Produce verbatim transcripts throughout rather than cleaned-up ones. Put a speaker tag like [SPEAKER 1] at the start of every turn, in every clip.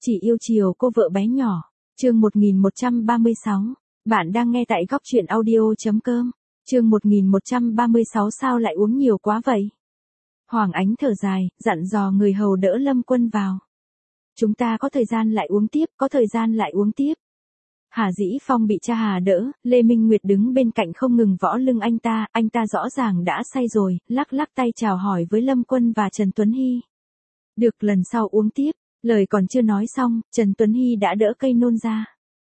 [SPEAKER 1] Chỉ yêu chiều cô vợ bé nhỏ. Chương một nghìn một trăm ba mươi sáu. Bạn đang nghe tại góc truyện audio.com. Chương một nghìn một trăm ba mươi sáu sao lại uống nhiều quá vậy? Hoàng Ánh thở dài, dặn dò người hầu đỡ Lâm Quân vào. Chúng ta có thời gian lại uống tiếp, có thời gian lại uống tiếp. Hà Dĩ Phong bị cha Hà đỡ, Lê Minh Nguyệt đứng bên cạnh không ngừng võ lưng anh ta, anh ta rõ ràng đã say rồi, lắc lắc tay chào hỏi với Lâm Quân và Trần Tuấn Hy. Được, lần sau uống tiếp, lời còn chưa nói xong, Trần Tuấn Hy đã đỡ cây nôn ra.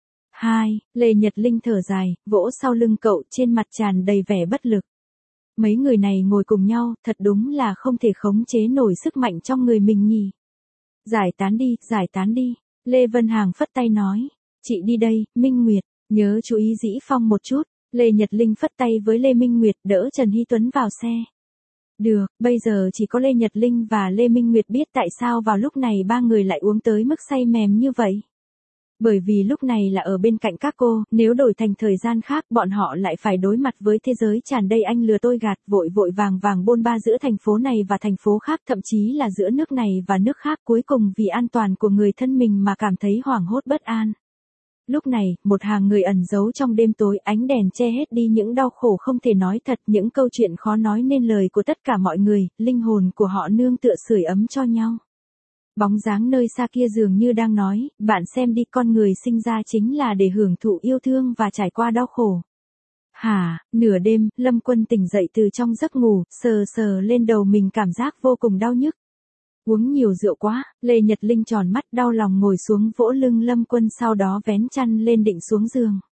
[SPEAKER 1] Hai, Lê Nhật Linh thở dài, vỗ sau lưng cậu, trên mặt tràn đầy vẻ bất lực. Mấy người này ngồi cùng nhau, thật đúng là không thể khống chế nổi sức mạnh trong người mình nhỉ. Giải tán đi, giải tán đi, Lê Vân Hàng phất tay nói. Chị đi đây, Minh Nguyệt, nhớ chú ý Dĩ Phong một chút. Lê Nhật Linh phất tay với Lê Minh Nguyệt đỡ Trần Hy Tuấn vào xe. Được, bây giờ chỉ có Lê Nhật Linh và Lê Minh Nguyệt biết tại sao vào lúc này ba người lại uống tới mức say mềm như vậy. Bởi vì lúc này là ở bên cạnh các cô, nếu đổi thành thời gian khác bọn họ lại phải đối mặt với thế giới tràn đầy anh lừa tôi gạt, vội vội vàng vàng bôn ba giữa thành phố này và thành phố khác, thậm chí là giữa nước này và nước khác, cuối cùng vì an toàn của người thân mình mà cảm thấy hoảng hốt bất an. Lúc này, một hàng người ẩn giấu trong đêm tối, ánh đèn che hết đi những đau khổ không thể nói thật, những câu chuyện khó nói nên lời của tất cả mọi người, linh hồn của họ nương tựa sưởi ấm cho nhau. Bóng dáng nơi xa kia dường như đang nói, bạn xem đi, con người sinh ra chính là để hưởng thụ yêu thương và trải qua đau khổ. Hả, nửa đêm, Lâm Quân tỉnh dậy từ trong giấc ngủ, sờ sờ lên đầu mình cảm giác vô cùng đau nhức. Uống nhiều rượu quá, Lê Nhật Linh tròn mắt đau lòng ngồi xuống vỗ lưng Lâm Quân, sau đó vén chăn lên định xuống giường.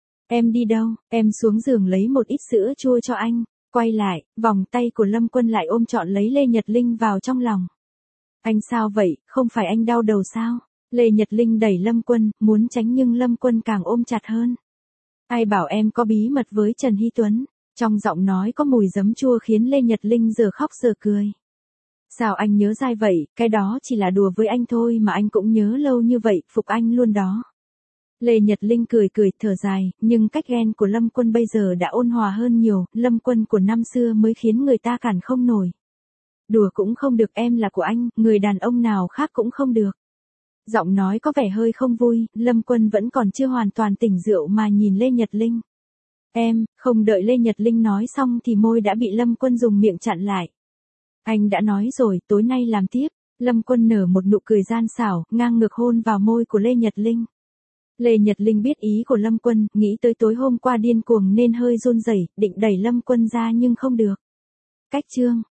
[SPEAKER 1] Em đi đâu? Em xuống giường lấy một ít sữa chua cho anh. Quay lại, vòng tay của Lâm Quân lại ôm trọn lấy Lê Nhật Linh vào trong lòng. Anh sao vậy, không phải anh đau đầu sao? Lê Nhật Linh đẩy Lâm Quân, muốn tránh nhưng Lâm Quân càng ôm chặt hơn. Ai bảo em có bí mật với Trần Hy Tuấn? Trong giọng nói có mùi giấm chua khiến Lê Nhật Linh giờ khóc giờ cười. Sao anh nhớ dai vậy, cái đó chỉ là đùa với anh thôi mà anh cũng nhớ lâu như vậy, phục anh luôn đó. Lê Nhật Linh cười cười thở dài, nhưng cách ghen của Lâm Quân bây giờ đã ôn hòa hơn nhiều, Lâm Quân của năm xưa mới khiến người ta cản không nổi. Đùa cũng không được, em là của anh, người đàn ông nào khác cũng không được. Giọng nói có vẻ hơi không vui, Lâm Quân vẫn còn chưa hoàn toàn tỉnh rượu mà nhìn Lê Nhật Linh. Em, không đợi Lê Nhật Linh nói xong thì môi đã bị Lâm Quân dùng miệng chặn lại. Anh đã nói rồi, tối nay làm tiếp. Lâm Quân nở một nụ cười gian xảo, ngang ngược hôn vào môi của Lê Nhật Linh. Lê Nhật Linh biết ý của Lâm Quân, nghĩ tới tối hôm qua điên cuồng nên hơi run rẩy, định đẩy Lâm Quân ra nhưng không được. Cách chương.